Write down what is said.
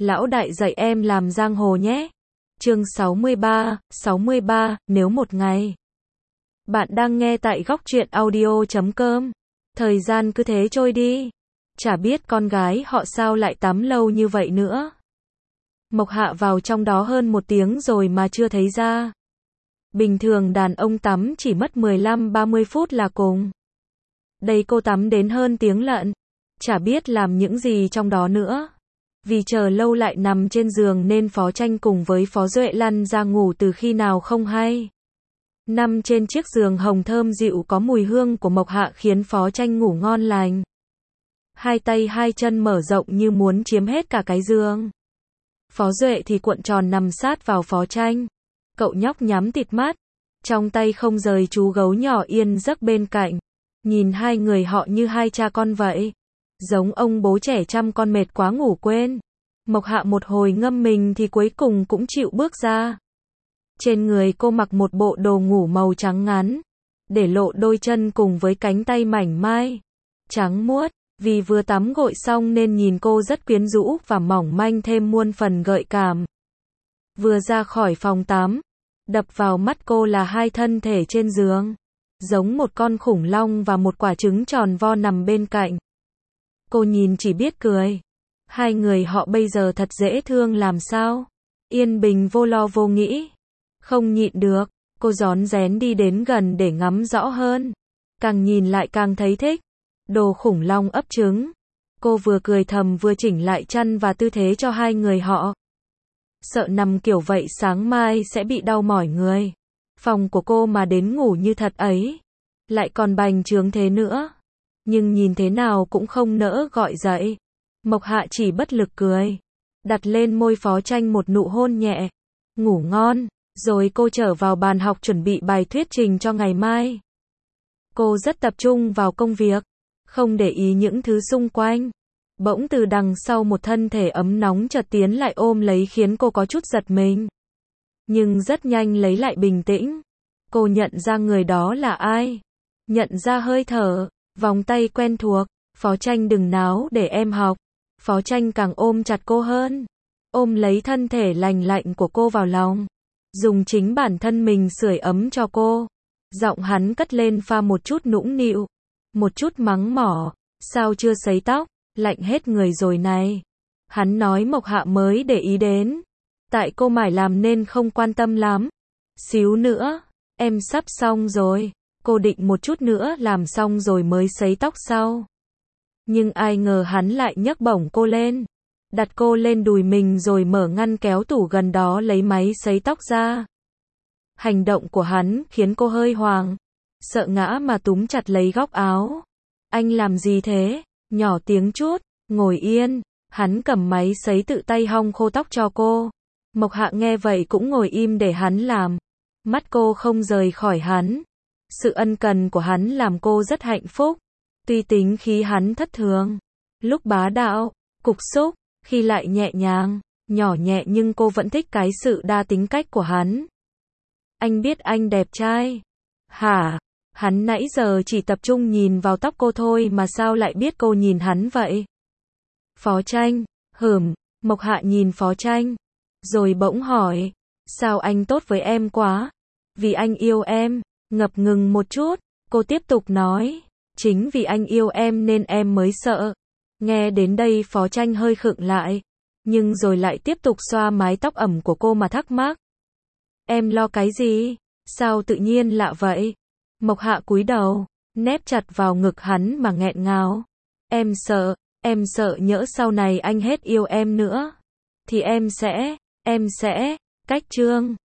Lão đại dạy em làm giang hồ nhé. Chương 63, nếu một ngày. Bạn đang nghe tại góc truyện audio.com. Thời gian cứ thế trôi đi. Chả biết con gái họ sao lại tắm lâu như vậy nữa. Mộc Hạ vào trong đó hơn 1 tiếng rồi mà chưa thấy ra. Bình thường đàn ông tắm chỉ mất 15-30 phút là cùng. Đây cô tắm đến hơn tiếng lận. Chả biết làm những gì trong đó nữa. Vì chờ lâu lại nằm trên giường nên Phó Tranh cùng với Phó Duệ lăn ra ngủ từ khi nào không hay. Nằm trên chiếc giường hồng thơm dịu có mùi hương của Mộc Hạ khiến Phó Tranh ngủ ngon lành. Hai tay hai chân mở rộng như muốn chiếm hết cả cái giường. Phó Duệ thì cuộn tròn nằm sát vào Phó Tranh. Cậu nhóc nhắm tịt mắt, trong tay không rời chú gấu nhỏ yên giấc bên cạnh. Nhìn hai người họ như hai cha con vậy. Giống ông bố trẻ chăm con mệt quá ngủ quên. Mộc Hạ một hồi ngâm mình thì cuối cùng cũng chịu bước ra. Trên người cô mặc một bộ đồ ngủ màu trắng ngắn, để lộ đôi chân cùng với cánh tay mảnh mai, trắng muốt. Vì vừa tắm gội xong nên nhìn cô rất quyến rũ và mỏng manh thêm muôn phần gợi cảm. Vừa ra khỏi phòng tắm, đập vào mắt cô là hai thân thể trên giường, giống một con khủng long và một quả trứng tròn vo nằm bên cạnh. Cô nhìn chỉ biết cười. Hai người họ bây giờ thật dễ thương làm sao. Yên bình vô lo vô nghĩ. Không nhịn được, cô rón rén đi đến gần để ngắm rõ hơn. Càng nhìn lại càng thấy thích. Đồ khủng long ấp trứng. Cô vừa cười thầm vừa chỉnh lại chăn và tư thế cho hai người họ. Sợ nằm kiểu vậy sáng mai sẽ bị đau mỏi người. Phòng của cô mà đến ngủ như thật ấy. Lại còn bành trướng thế nữa. Nhưng nhìn thế nào cũng không nỡ gọi dậy. Mộc Hạ chỉ bất lực cười. Đặt lên môi Phó Tranh một nụ hôn nhẹ. Ngủ ngon. Rồi cô trở vào bàn học chuẩn bị bài thuyết trình cho ngày mai. Cô rất tập trung vào công việc. Không để ý những thứ xung quanh. Bỗng từ đằng sau một thân thể ấm nóng chợt tiến lại ôm lấy khiến cô có chút giật mình. Nhưng rất nhanh lấy lại bình tĩnh. Cô nhận ra người đó là ai. Nhận ra hơi thở. Vòng tay quen thuộc. Phó Tranh đừng náo để em học. Phó Tranh càng ôm chặt cô hơn. Ôm lấy thân thể lành lạnh của cô vào lòng. Dùng chính bản thân mình sưởi ấm cho cô. Giọng hắn cất lên pha một chút nũng nịu. Một chút mắng mỏ. Sao chưa sấy tóc? Lạnh hết người rồi này. Hắn nói Mộc Hạ mới để ý đến. Tại cô mải làm nên không quan tâm lắm. Xíu nữa. Em sắp xong rồi. Cô định một chút nữa làm xong rồi mới sấy tóc sau. Nhưng ai ngờ hắn lại nhấc bổng cô lên. Đặt cô lên đùi mình rồi mở ngăn kéo tủ gần đó lấy máy sấy tóc ra. Hành động của hắn khiến cô hơi hoang. Sợ ngã mà túm chặt lấy góc áo. Anh làm gì thế? Nhỏ tiếng chút. Ngồi yên. Hắn cầm máy sấy tự tay hong khô tóc cho cô. Mộc Hạ nghe vậy cũng ngồi im để hắn làm. Mắt cô không rời khỏi hắn. Sự ân cần của hắn làm cô rất hạnh phúc. Tuy tính khí hắn thất thường. Lúc bá đạo, cục xúc, khi lại nhẹ nhàng, nhỏ nhẹ nhưng cô vẫn thích cái sự đa tính cách của hắn. Anh biết anh đẹp trai. Hả? Hắn nãy giờ chỉ tập trung nhìn vào tóc cô thôi mà sao lại biết cô nhìn hắn vậy? Phó Tranh, Mộc Hạ nhìn Phó Tranh. Rồi bỗng hỏi. Sao anh tốt với em quá? Vì anh yêu em. Ngập ngừng một chút, cô tiếp tục nói. Chính vì anh yêu em nên em mới sợ. Nghe đến đây Phó Tranh hơi khựng lại. Nhưng rồi lại tiếp tục xoa mái tóc ẩm của cô mà thắc mắc. Em lo cái gì? Sao tự nhiên lạ vậy? Mộc Hạ cúi đầu, nép chặt vào ngực hắn mà nghẹn ngào. Em sợ nhỡ sau này anh hết yêu em nữa. Thì em sẽ, cách Trương.